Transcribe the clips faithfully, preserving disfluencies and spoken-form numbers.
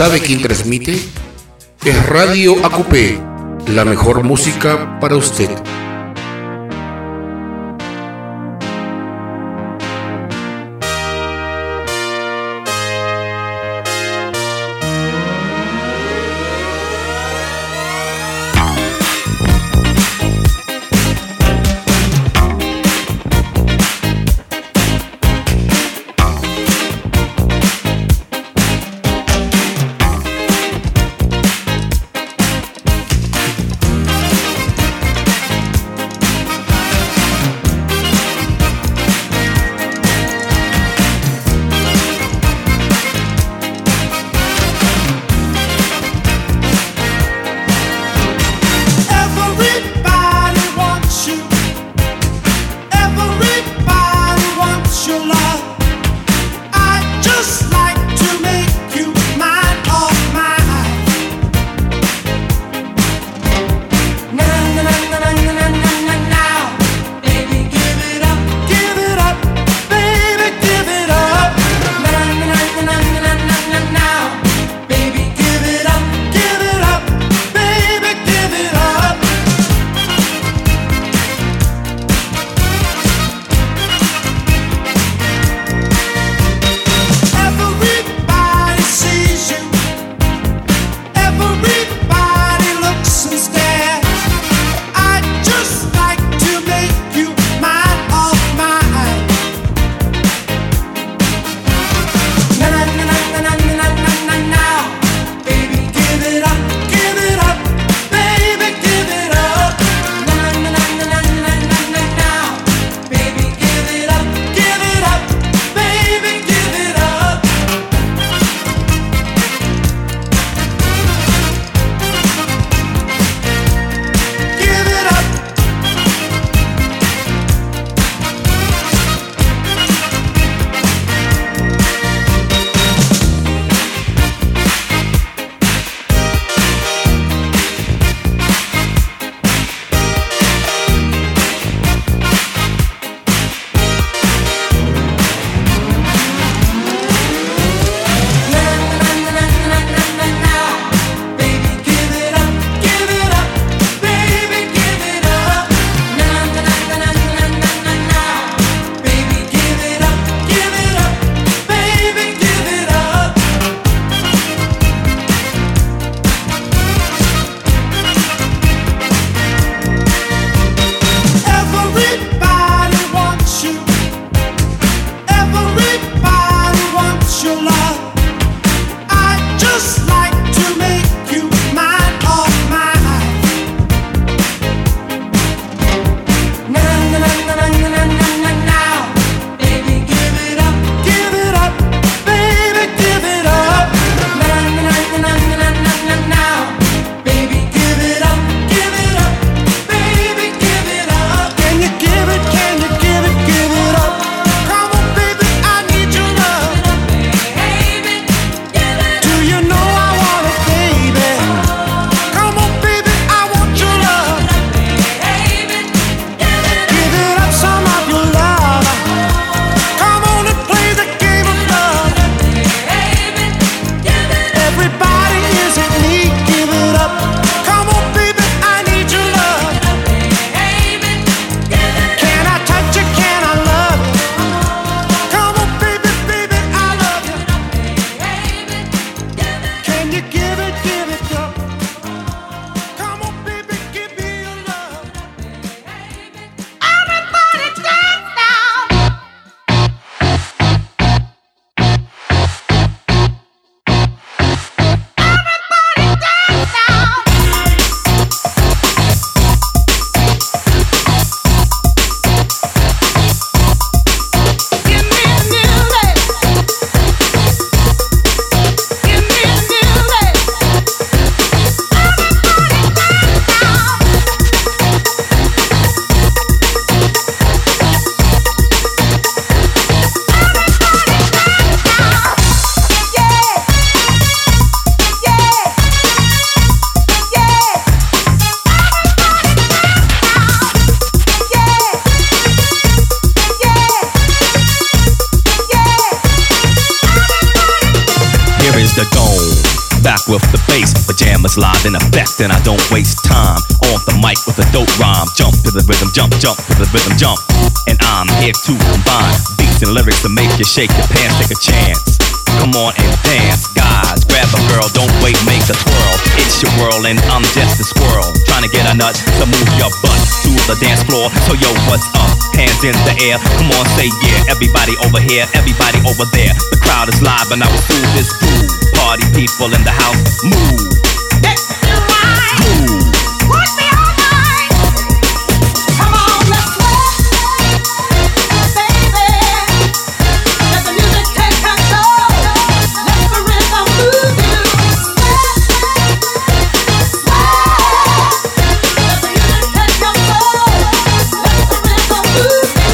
¿Sabe quién transmite? Es Radio A Q P, la mejor música para usted. the gong. rock with the bass. Pajamas live in effect, and I don't waste time. On the mic with a dope rhyme. Jump to the rhythm, jump, jump to the rhythm, jump. And I'm here to combine beats and lyrics to make you shake your pants, take a chance. Come on and dance, guys. Grab a girl, don't wait, make a twirl. It's your world and I'm just a squirrel, trying to get a nut to move your butt to the dance floor. So yo, what's up? Hands in the air, come on, say yeah. Everybody over here, everybody over there. The crowd is live and I will through this groove. Party people in the house, move. Let's do right. Groove. Would be all night. Come on, let's sweat, baby. Let the music take control. Let the rhythm move you. Sweat, sweat. Let the music take control. Let the rhythm move you.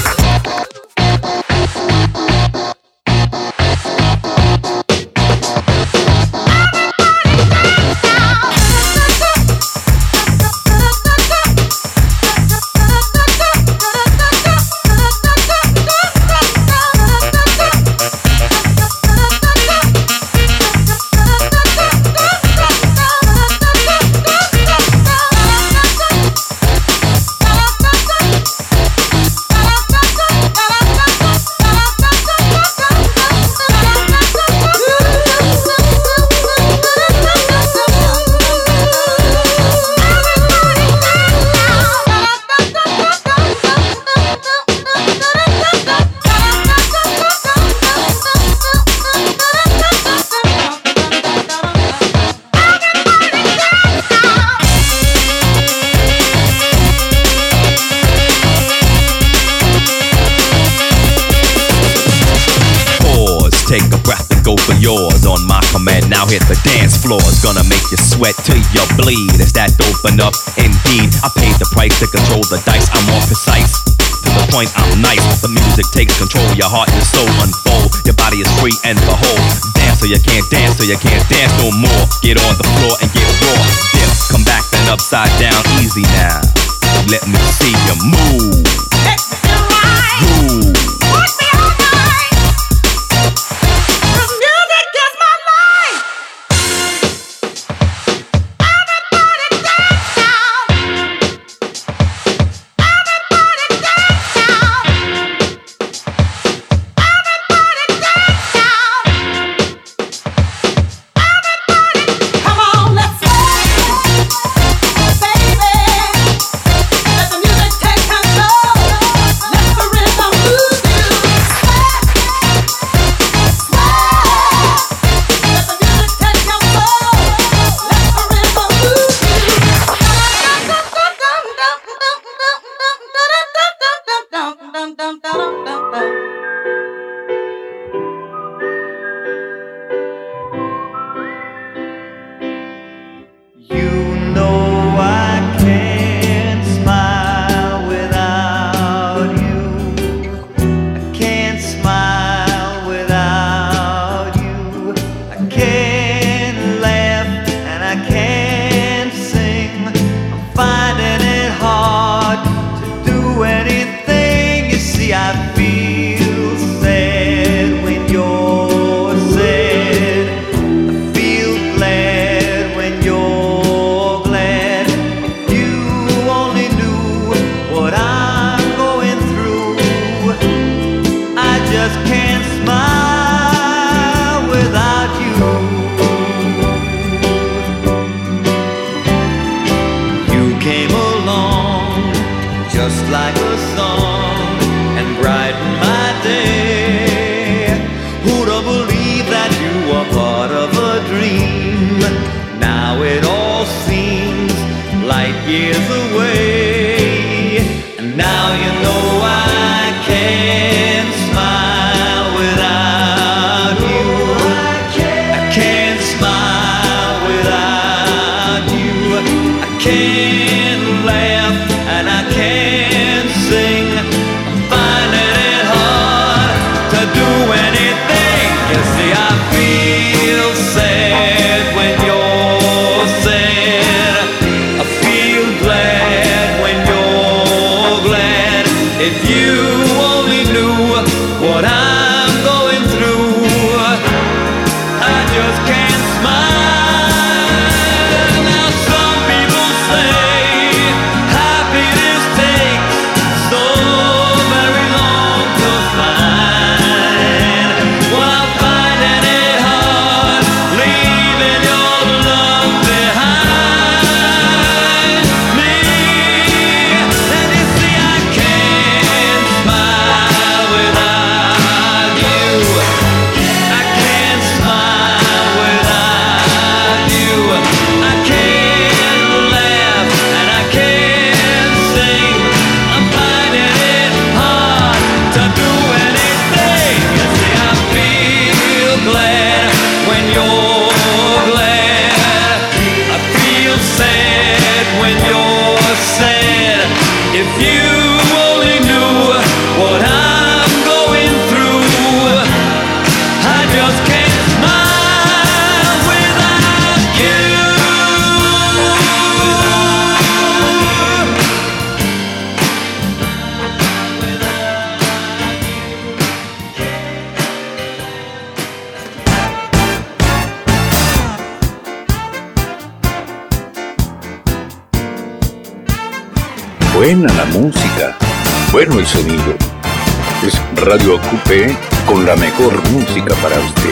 Take a breath and go for yours. On my command, now hit the dance floor. It's gonna make you sweat till you bleed. Is that open up? Indeed, I paid the price to control the dice. I'm more precise, to the point I'm nice. The music takes control, your heart and soul unfold. Your body is free and behold. Dance till you can't dance, till you can't dance no more. Get on the floor and get raw. Dip, come back then upside down, easy now. Let me see you move. Let's do right. Groove. Would be all night. Music is my life. Everybody dance now. Everybody dance now. Everybody dance now. Everybody, come on, let's sweat, baby. Let the music take control. Let the rhythm move you. Sweat, sweat. Let the music take control. Let the rhythm move you. You know I can't smile without you. I can't smile without you. I can't laugh and I can't sing. I'm finding it hard to do anything. You see, I feel sad when you're sad. I feel glad when you're glad. If you only knew what I'm going through, I just can't smile without you. You came along just like a song and brightened my day. Who'd have believed that you were part of a dream? Now it all seems light years away. And now you know I can't smile buena la música, bueno el sonido. Es Radio Ocupe con la mejor música para usted.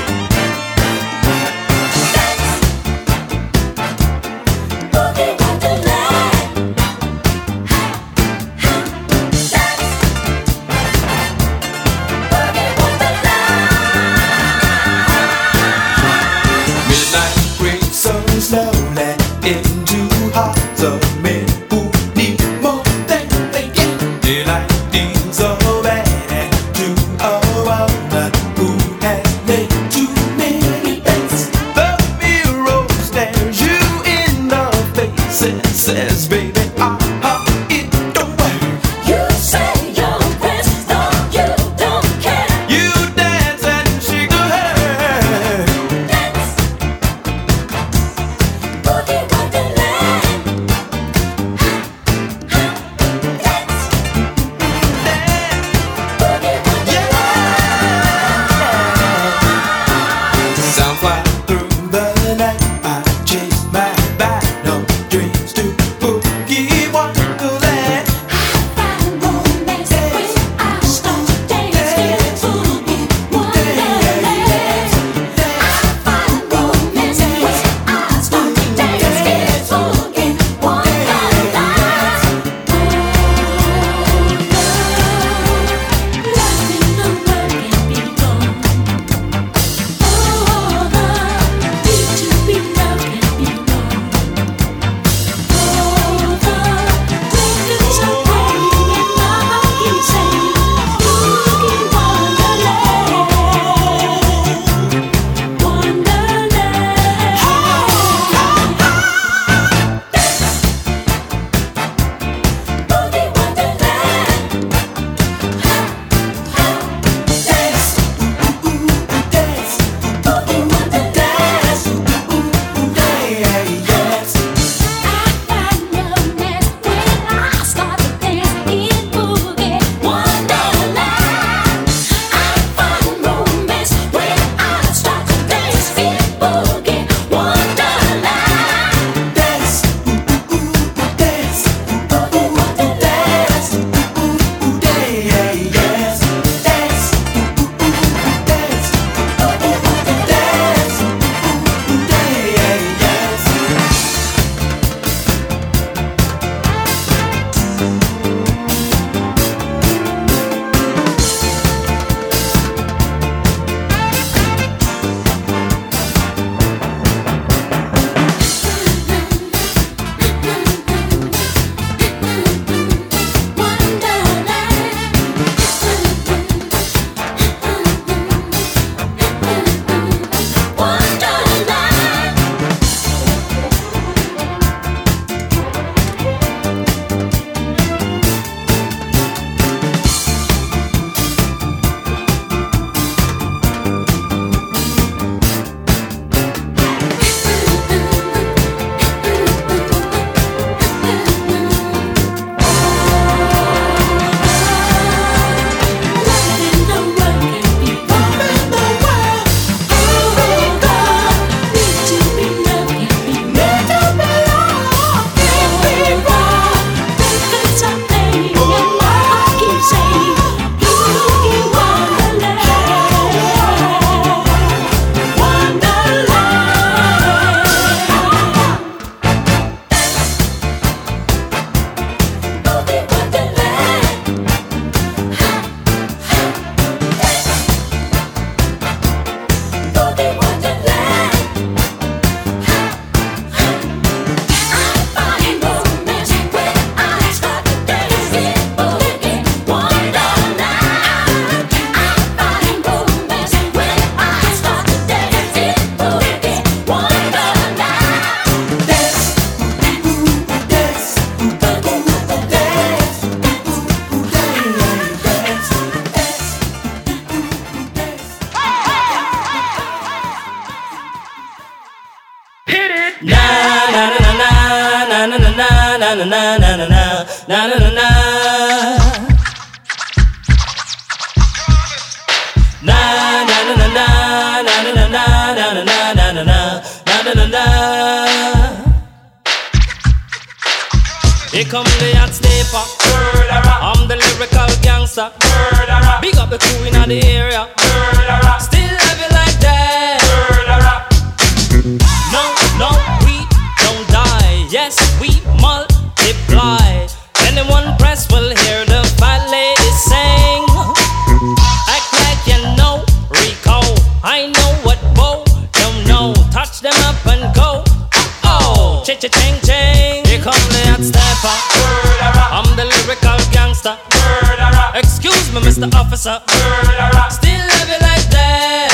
na na na na na na na na na. Na na na na na na na na na na na na na na na na na. Here come the hot step stepper. I'm the lyrical gangster. Big up the crew in the area. Still love you like that. No, no, we don't die. Yes, we multiply. Anyone press will hear the fat lady sing. Act like you know Rico. I know what Bo don't know. Touch them up and go. Oh, cha-cha-ching ching. Here come the hot stepper. I'm the lyrical gangster. Excuse me, Mister Officer. Still love you like that.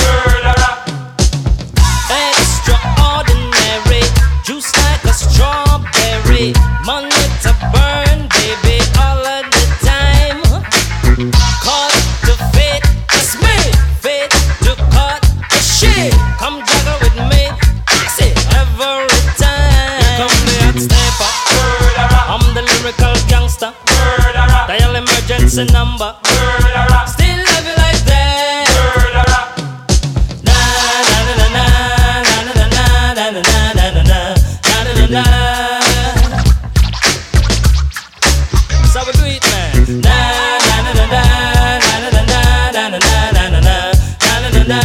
Extraordinary. Juice like a strawberry. Money to burn, baby, all of the time. Cut to fit, that's me. Fit to cut the shit. Come juggle with me. That's it, every time. Here come the hot stepper. I'm the lyrical gangster. Dial emergency number. Still love you like that. Na na na na na na na na na na na na na na. So we do it, man. Na na na na na na na na na na na na na na na.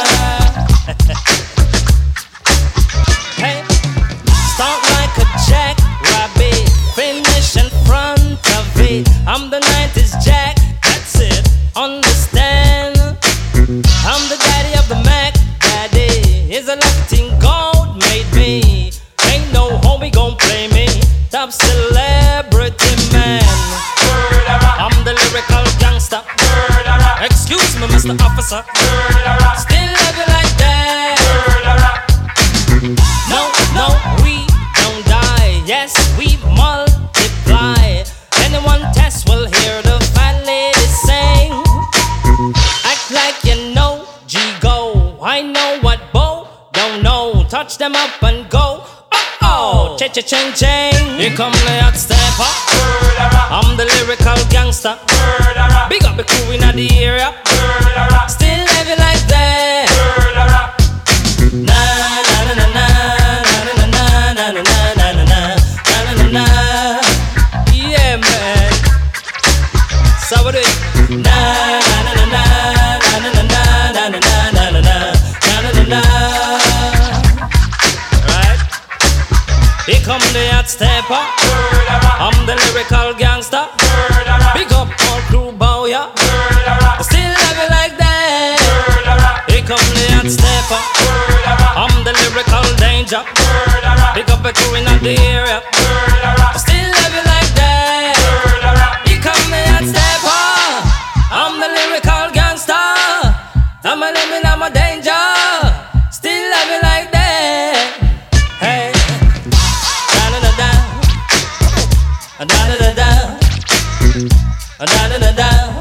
Hey, start like a jackrabbit, finish in front of it. I'm the nineties Jack, that's it. Understand? I'm the daddy of the Mac. Daddy is a Latin gold made me. Ain't no homie gon' play me. Top celebrity man. I'm the lyrical gangster. Excuse me, Mister Officer. Still love you like that. No, no, we don't die. Yes, we multiply. Anyone test will hear the fat lady sing. Act like you know G-Go. I know what Bo don't know. Touch them up and go. Oh, cha-cha-ching-ching. Here come the hot stepper. I'm the lyrical gangster. Big up the crew in the area. Still love you like that. Na na na na na na na na na na na na na na. Yeah, man. So we do it. Na na na na na na na na na na na na na na. Right? Here come the hot stepper. I'm the lyrical gangster. Big up all crew bow ya. Still love you like that. Here come the hot stepper. I'm the lyrical danger. Big up the crew in the area. Still love you like that. Here come the hot stepper. I'm the lyrical gangster. I'm a limit, I'm a danger. Still love you like that. Hey. Da-da-da-da. Da-da-da-da. Da-da-da-da.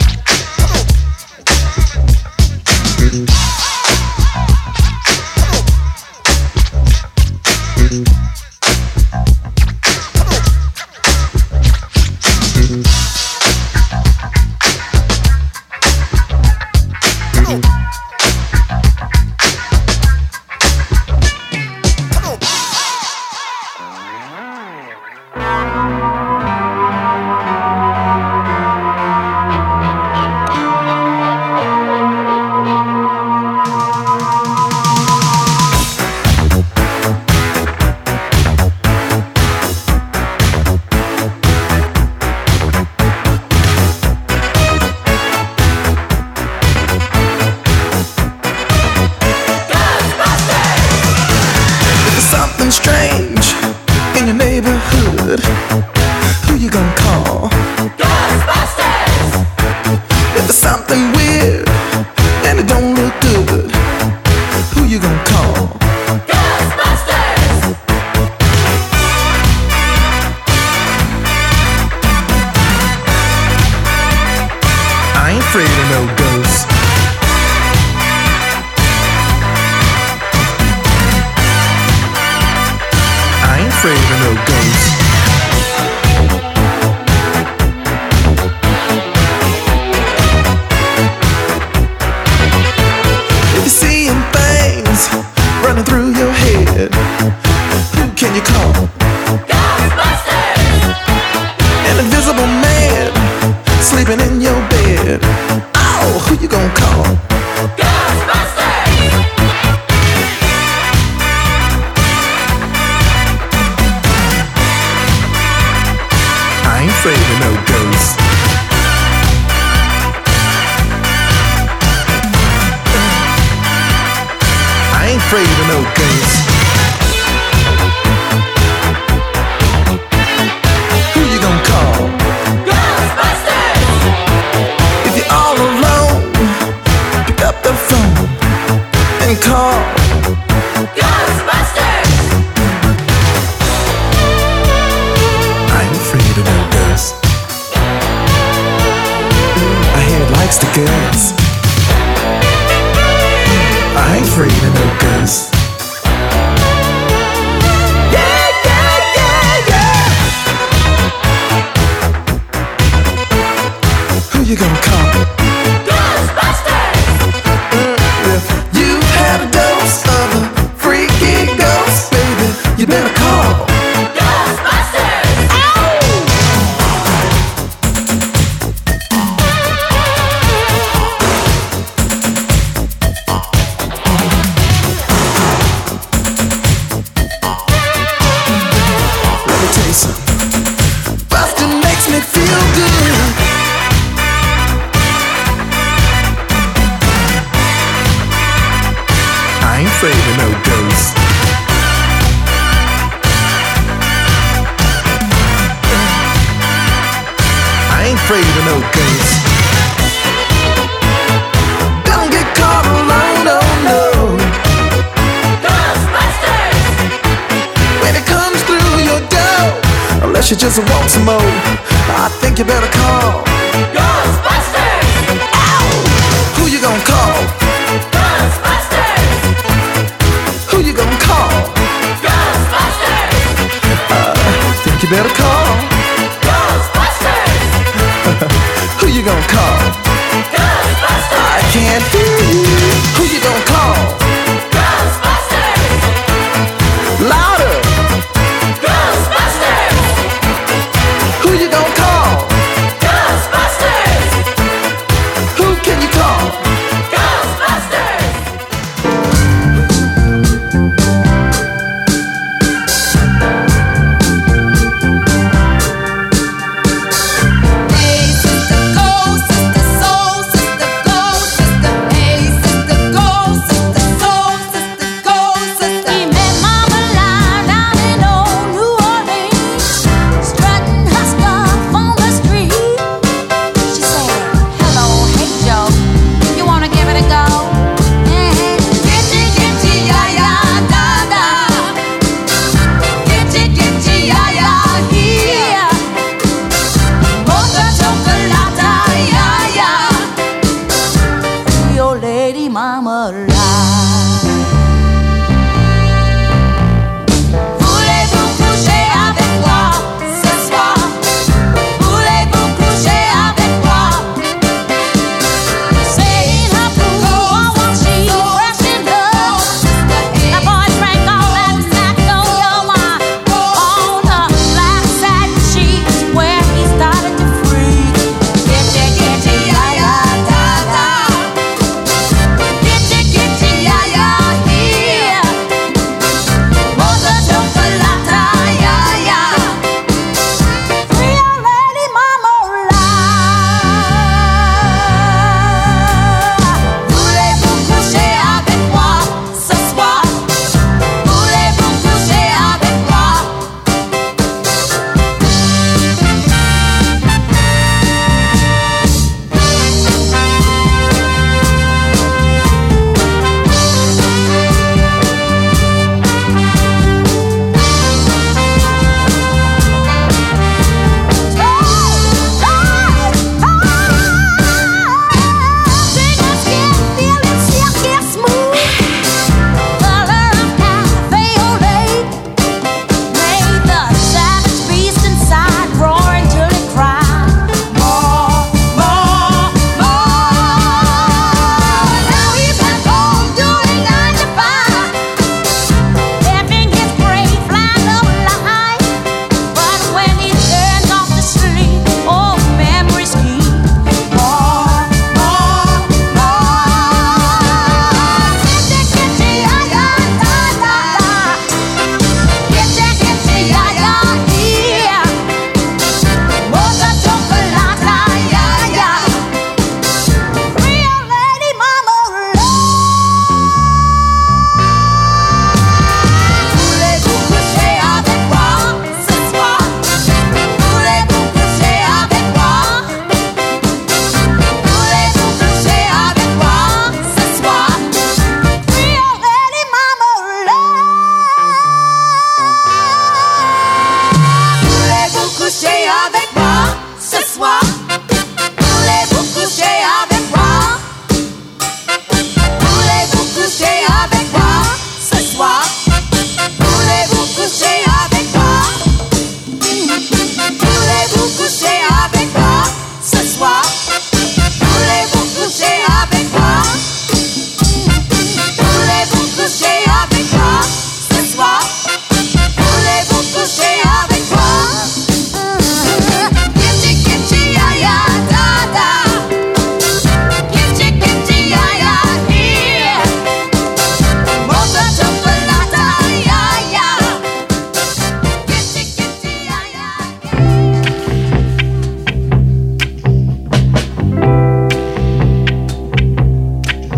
Can you call Ghostbusters? An invisible afraid of no ghosts. Who you gonna call? Ghostbusters! If you're all alone, pick up the phone and call Ghostbusters! I ain't afraid of no ghosts. I hear it likes the girls. I ain't afraid of no ghosts. Yeah, yeah, yeah, yeah. Who you gonna call? Ghostbusters! If you've had a dose of a freaky ghost, baby, you better call Ghostbusters! Bustin' makes me feel good. I ain't afraid of no ghosts. I ain't afraid of no ghosts. Don't get caught alone, oh no. Ghostbusters! When it comes through your door, unless you just want some more, I think you better call Ghostbusters! Ow! Who you gonna call? Ghostbusters! Who you gonna call? Ghostbusters! Uh, think you better call Ghostbusters! Who you gonna call? Ghostbusters! I can't hear you. Who you gonna call? Ghostbusters! Louder! Ghostbusters! Who you gonna call? Ghostbusters! Who can you call? Ghostbusters! Hey, sister, go, sister, soul, sister, go, sister. Hey, sister, go, sister, soul, sister, go, sister. He met Mama Line down in old New Orleans, strutting her stuff on the street. She said, "Hello, hey Joe, you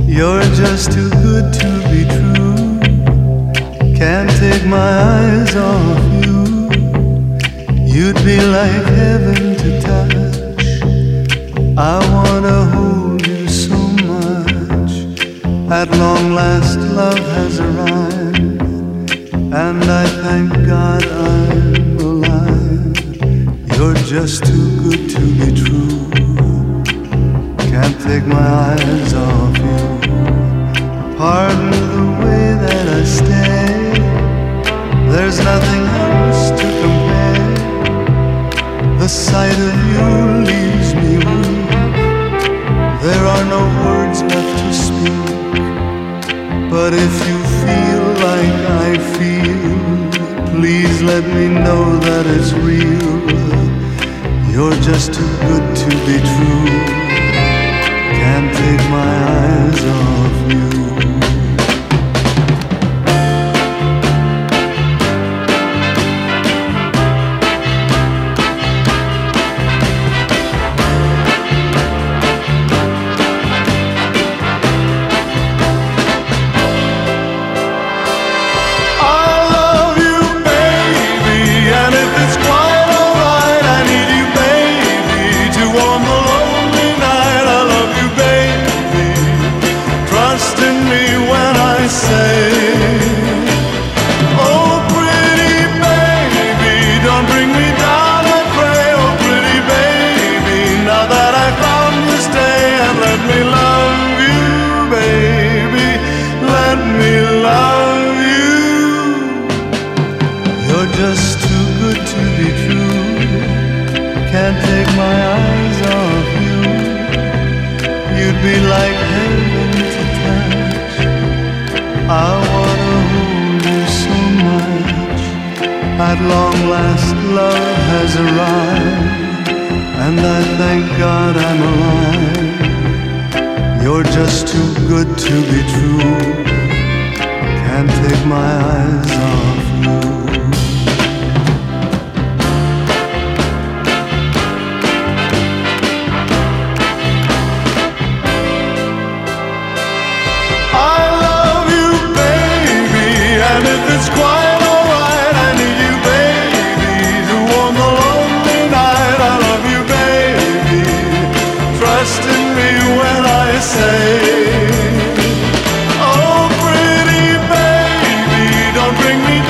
You're just too good to be true. Can't take my eyes off you. You'd be like heaven to touch. I wanna hold you so much. At long last love has arrived, and I thank God I'm alive. You're just too good to be true. Can't take my eyes off you. Pardon the way that I stay. There's nothing else to compare. The sight of you leaves me weak. There are no words left to speak. But if you feel like I feel, please let me know that it's real. You're just too good to be true. Can't take my eyes off you. At long last love has arrived, and I thank God I'm alive. You're just too good to be true. Can't take my eyes off you. I love you, baby, and if it's quiet say, oh pretty baby, don't bring me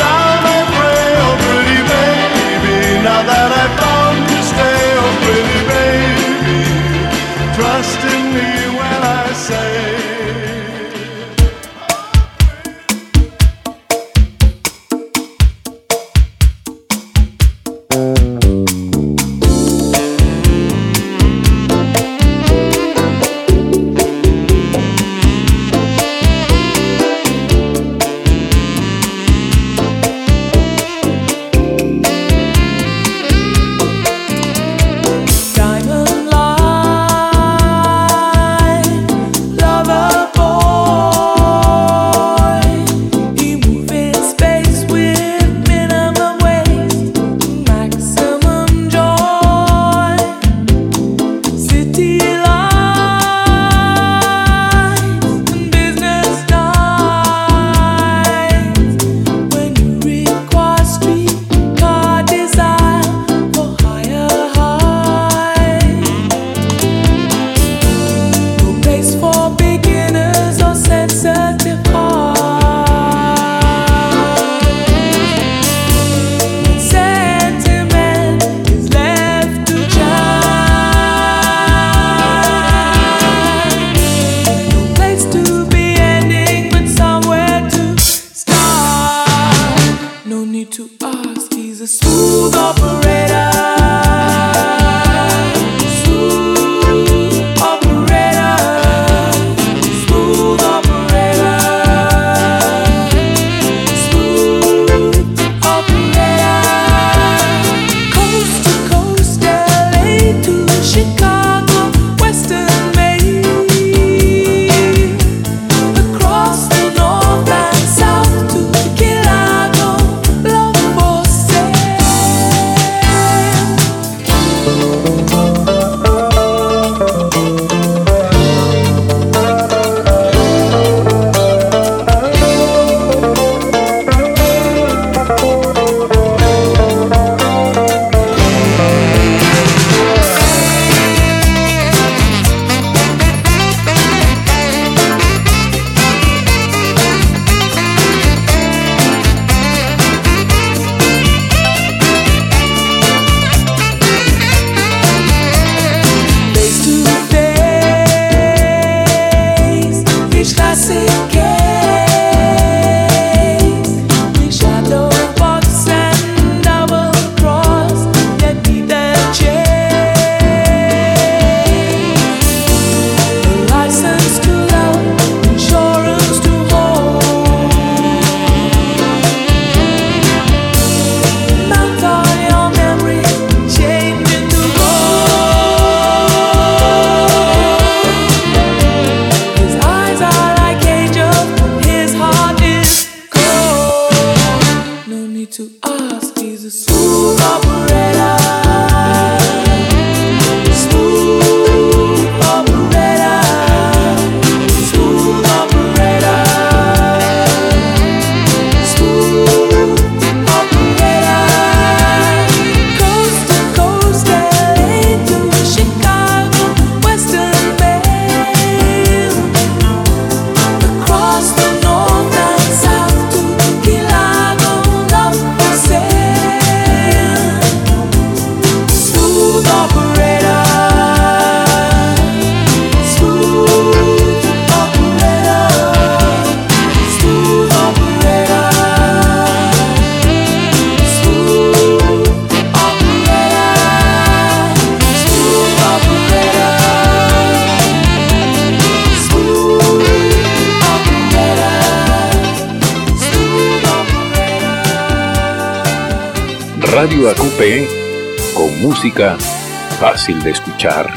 Radio A Q P con música fácil de escuchar.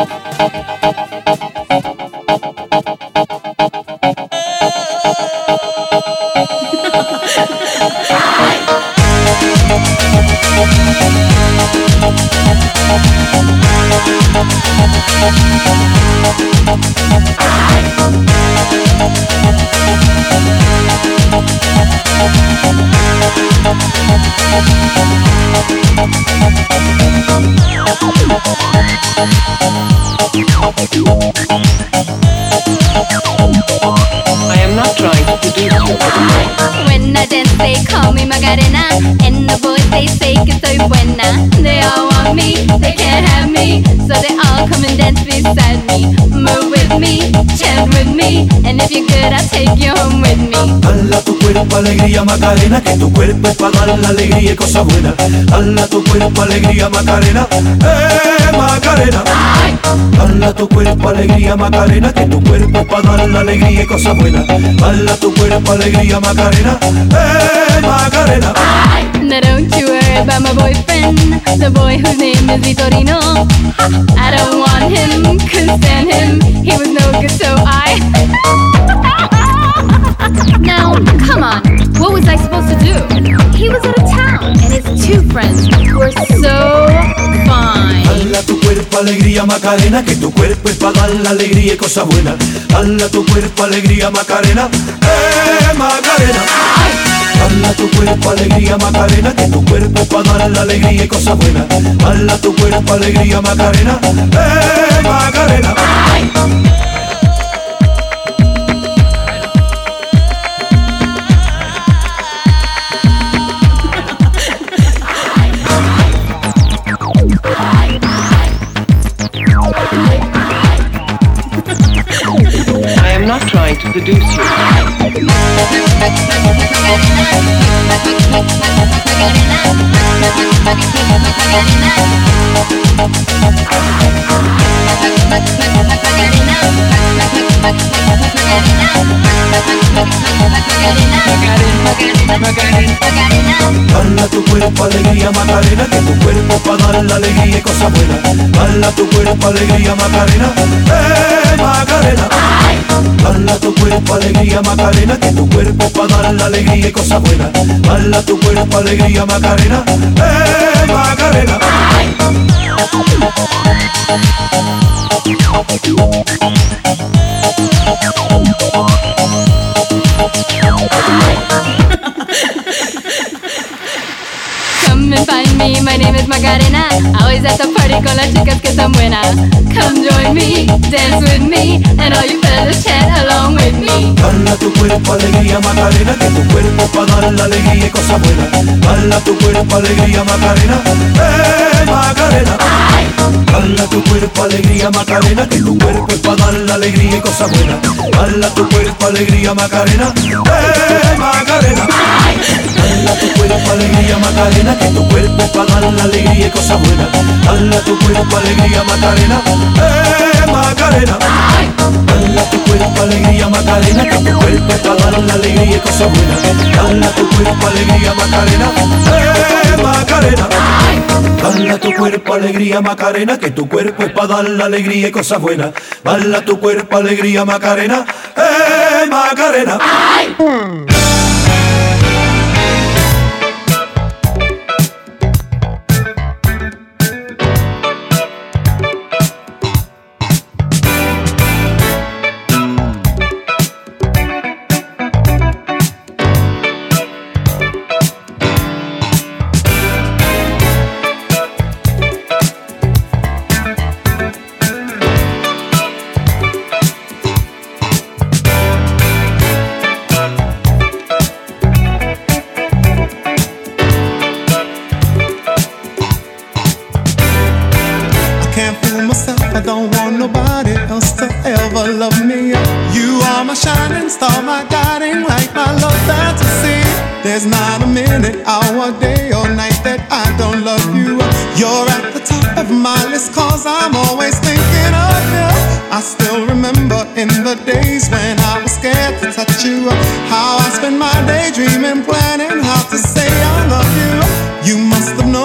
I am not trying to seduce you. When I dance, they call me Macarena, and the boys they say que soy buena. They all want me, they can't have me, so they all come and dance beside me. Move with me, chant with me, and if you're good, I'll take you home with me. Hala tu cuerpo alegría Macarena, que tu cuerpo es para dar la alegría y cosas buenas. Hala tu cuerpo alegría Macarena, eh Macarena. Hala tu cuerpo alegría Macarena, que tu cuerpo es para dar la alegría y cosas buenas. Hala tu cuerpo alegría Macarena, eh Macarena. Now don't you worry about my boyfriend, the boy whose name is Vitorino. I don't want him, couldn't stand him, he was no good, so I. Now, come on, what was I supposed to do? He was out of town, and his two friends were so fine. Hala tu cuerpo alegría Macarena, que tu cuerpo es para dar la alegría y cosas buenas. Hala tu cuerpo alegría Macarena, eh Macarena. Hala tu cuerpo alegría Macarena, que tu cuerpo es para dar la alegría y cosas buenas. Hala tu cuerpo alegría Macarena, eh Macarena. I am not trying to seduce you. Hala tu cuerpo alegría Macarena, que tu cuerpo es para dar la alegría y cosas buenas. Hala tu cuerpo alegría Macarena, eh Macarena. Hala tu cuerpo alegría Macarena, que tu cuerpo es para dar la alegría y cosas buenas. Hala tu cuerpo alegría Macarena, eh Macarena. Come and find me, my name is Macarena. Always at the party con las chicas que son buenas. Come join me, dance with me, and all you fellas chant along with me. Hala tu cuerpo alegría Macarena, que tu cuerpo es para dar la alegría y cosas buenas. Hala tu cuerpo alegría Macarena, eh Macarena. Hala tu cuerpo alegría Macarena, que tu cuerpo es para dar la alegría y cosas buenas. Hala tu cuerpo alegría Macarena, eh Macarena. Hala tu cuerpo alegría Macarena, que tu cuerpo es para dar la alegría y cosas buenas. Hala tu cuerpo alegría Macarena, eh Macarena. Hala tu cuerpo alegría Macarena, que tu cuerpo es para dar la alegría y cosas buenas. Hala tu cuerpo alegría Macarena, eh Macarena. Hala tu cuerpo alegría Macarena, que tu cuerpo es para dar la alegría y cosas buenas. Hala tu cuerpo alegría Macarena, eh Macarena. There's not a minute, hour, day or night that I don't love you. You're at the top of my list, cause I'm always thinking of you. I still remember in the days when I was scared to touch you, how I spent my day dreaming, planning how to say I love you. You must have known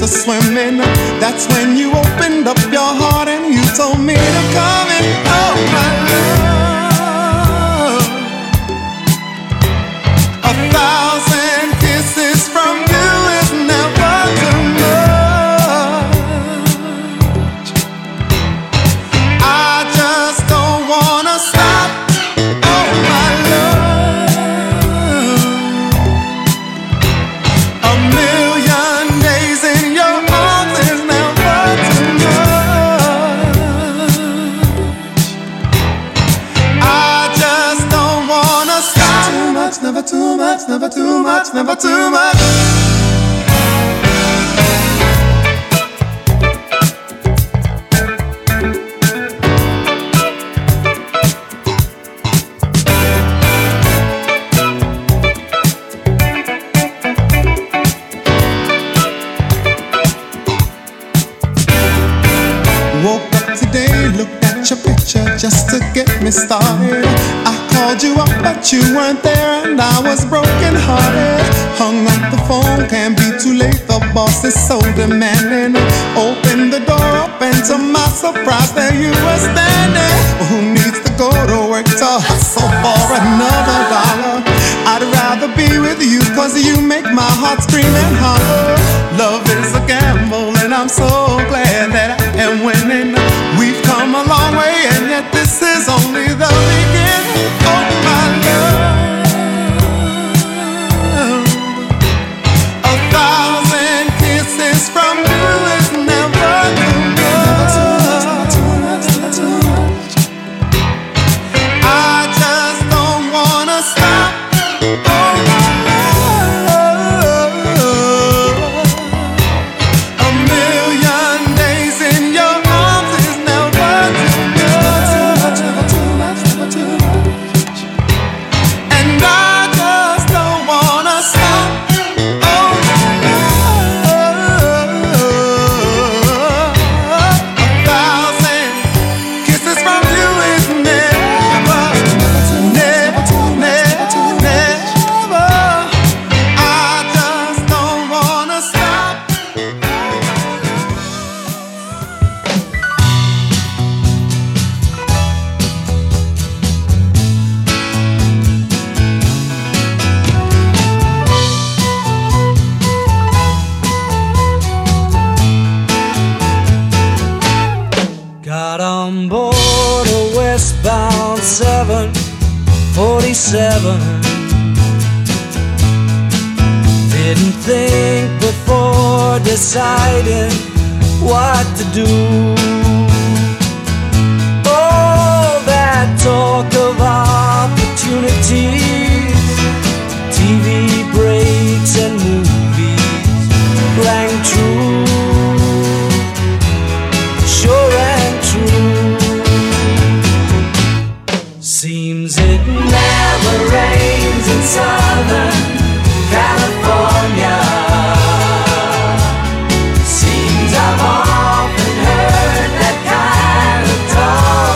to swimming. That's when you opened up your heart and you told me to come in. Oh my love, a thousand kisses from you is never too much. I just don't wanna stop. Oh my love, a million days in your arms is never too much. I just don't wanna stop. Too much, never too much, never too much, never too much. Woke up today, looked at your picture just to get me started. I called you up, but you weren't there, and I was broken hearted. Hung up the phone, can't be too late, the boss is so demanding. Opened the door up, and to my surprise, there you were standing. Who needs to go to work to hustle for another dollar? I'd rather be with you, cause you make my heart scream and holler. Love is a gamble, and I'm so glad that I am winning. We've come a long way, and yet this is only the beginning. Oh my love, a thousand kisses from you is never too much. I just don't wanna stop. Oh my love, a million days in your arms is never too much. And I just don't wanna stop. Oh my love, a thousand kisses from you is never, never, never, never. I just don't wanna stop. Got on board a westbound seven forty-seven. Didn't think before deciding what to do. All that talk of opportunities, T V breaks and movies rang true. Sure and true. Seems it never rains in Southern California. Seems I've often heard that kind of talk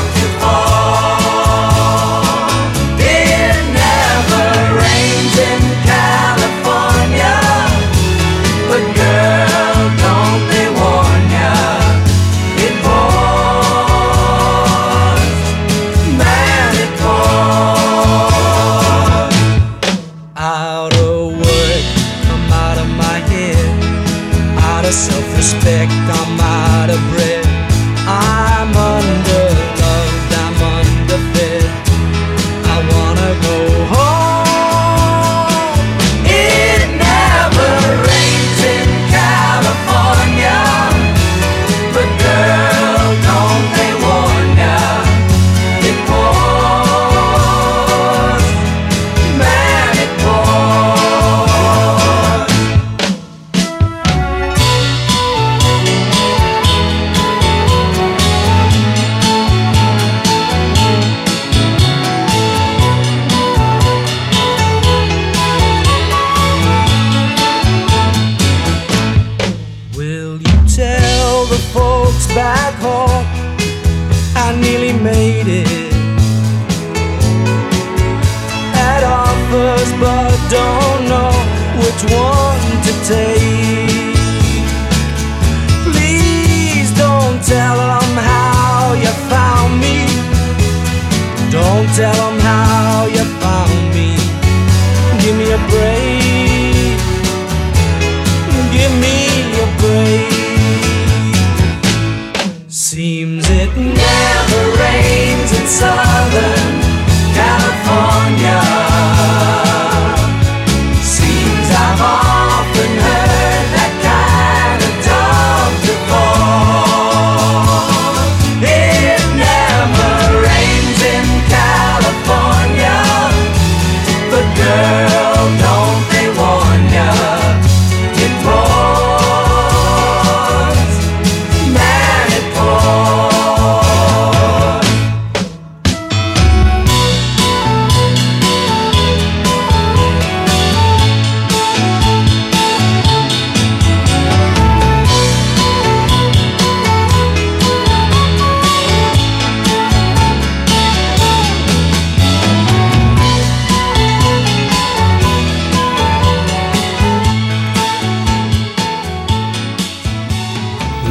before. It never rains in California, but girl, don't they warn ya? It pours, man, it pours. Out of work, I'm out of my head. Out of self-respect, I'm out of breath. I'm underloved, I'm underfed. I wanna go home. It never rains in California, but girl, don't they warn ya? It pours, man, it pours. Will you tell the folks back home I nearly made it? Had offers but don't know which one to take.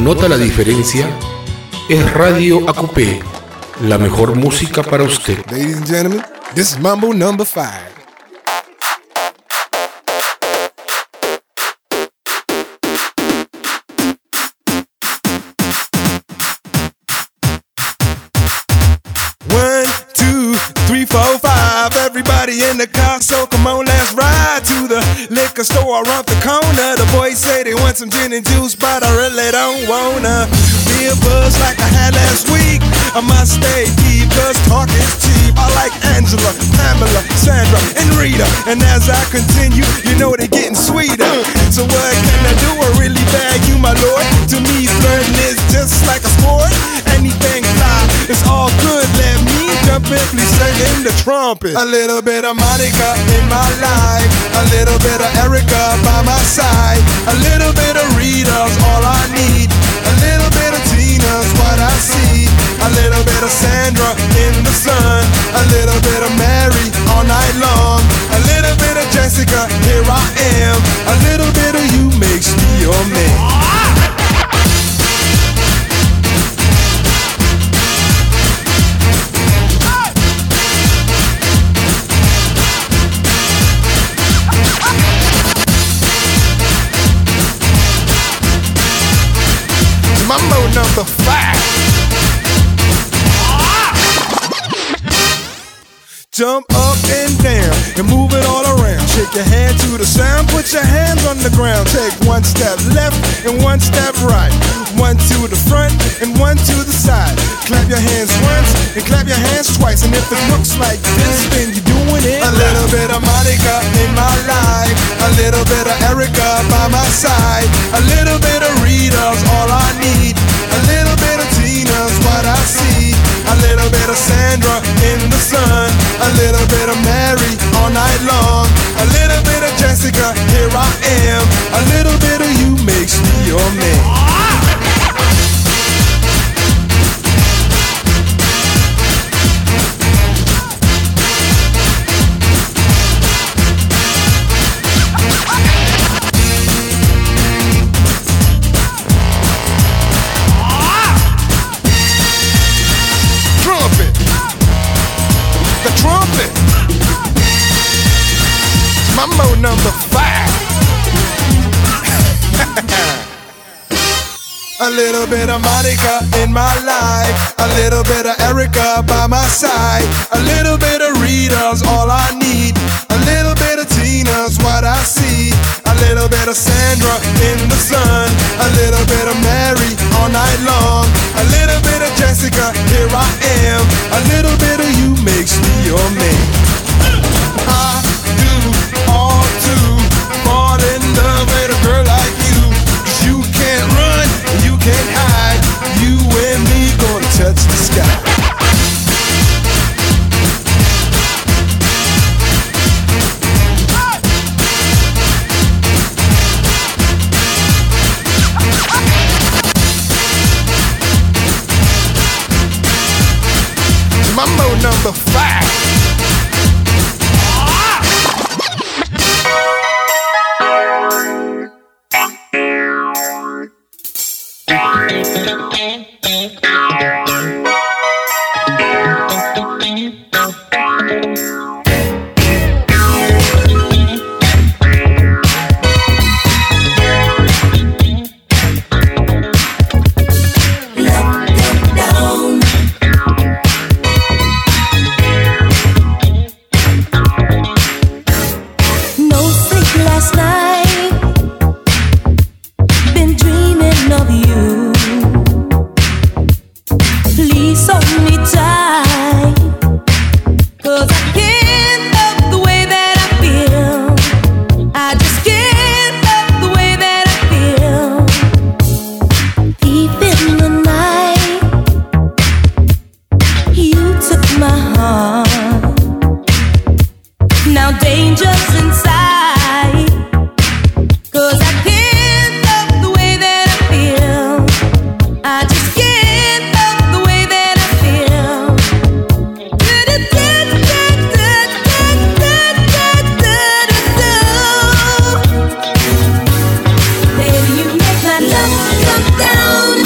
¿Nota la diferencia? Es Radio A Q P, la mejor música para usted. Ladies and gentlemen, this is Mambo number five. One, two, three, four, five. Everybody in the car, so come on, let's ride to the liquor store around the corner. The boys say they want some gin and juice, but I really don't wanna be a buzz like I had last week. I must stay deep, cause talk is cheap. I like Angela, Pamela, Sandra, and Rita. And as I continue, you know they're getting sweeter. So what can I do? I really bag you, my lord. To me, flirting is just like a sport. Anything fly, it's all good. Let me jump in, please sing in the trumpet. A little bit of Monica in my life, a little bit of Erica by my side, a little bit of Rita's all I need, a little bit of Tina's what I see, a little bit of Sandra in the sun, a little bit of Mary all night long, a little bit of Jessica, here I am, a little bit of you makes me your man. Mambo number five. Jump up and down and move it all around. Shake your hand to the sound, put your hands on the ground. Take one step left and one step right. One to the front and one to the side. Clap your hands once and clap your hands twice. And if it looks like this, then you're doing it. A little bit of Monica in my life, a little bit of Erica by my side, a little bit of Rita's all I need, a little bit of Tina's what I see, a little bit of Sandra in the sun, a little bit of Mary all night long, a little bit of Jessica, here I am, a little bit of you makes me your man. Trumpet. Mambo number five. A little bit of Monica in my life, a little bit of Erica by my side, a little bit of Rita's all I need, a little bit of Tina's what I see, a little bit of Sandra in the sun, a little bit of Mary all night long, a little bit of Jessica, here I am, a little bit of you makes me your man. I do all to fall in love with a girl like you, 'cause you can't run, you can't hide, you and me gonna touch the sky. Mambo number five. Love come down.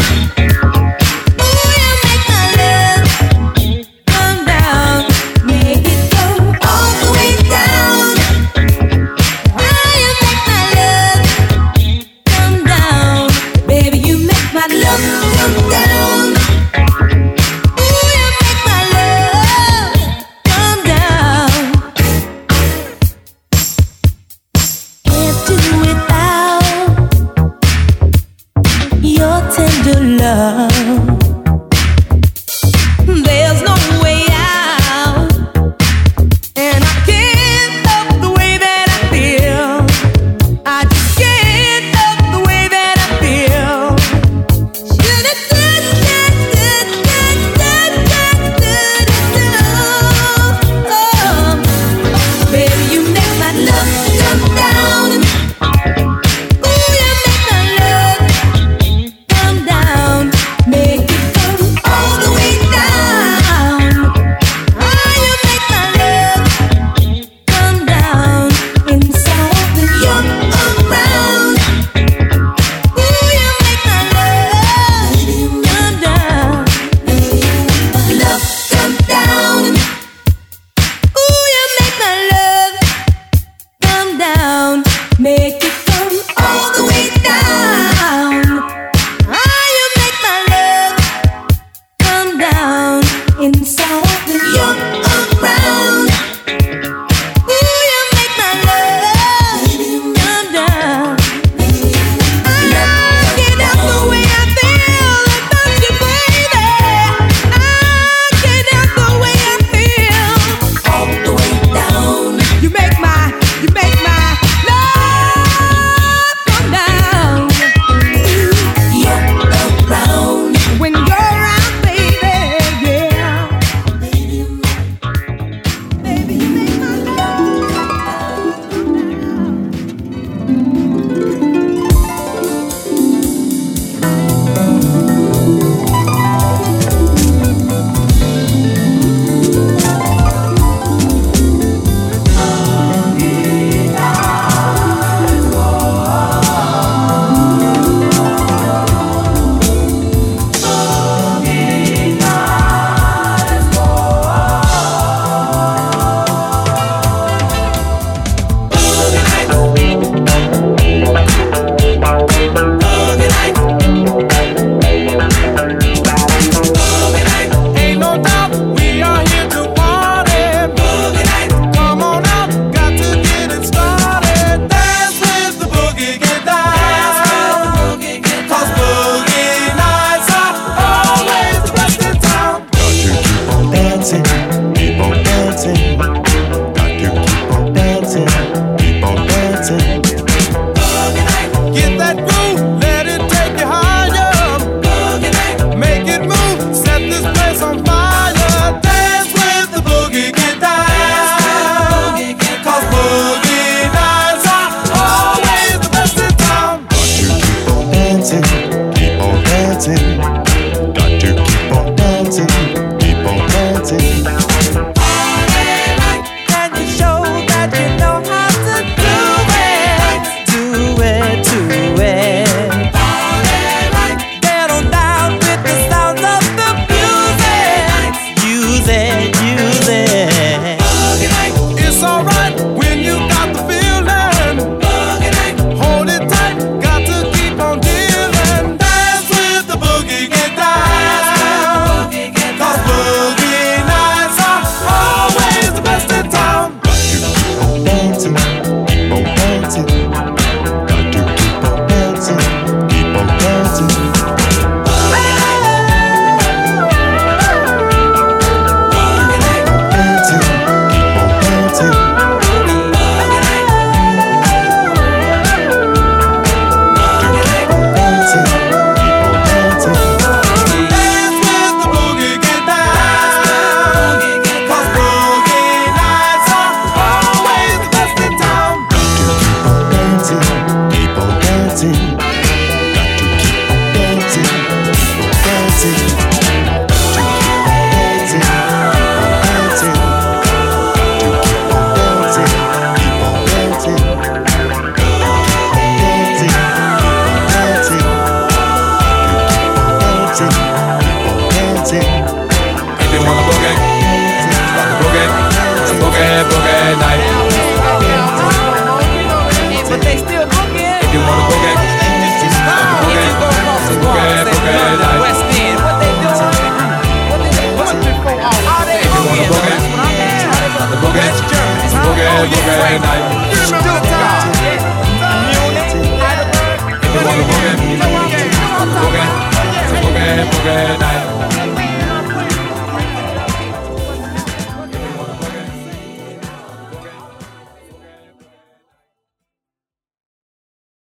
dancing, keep on dancing. Got to keep on dancing, keep on dancing. Get that groove, let it take you higher. Make it move, set this place on fire. Dance with the boogie, get down. Cause boogie nights are always the best in town. Got to keep on dancing, keep on dancing. Got to keep on dancing, keep on dancing. Can you show that you know how to do it? Do it, do it. Get on down with the sound of the music. Use it, use it. It's alright when you got the feeling. Hold it tight, got to keep on dealing. Dance with the boogie, get down. Cause boogie nights are always the best in town. Got to keep on dancing, keep on dancing. Got to keep on dancing, keep on dancing. Boogie night.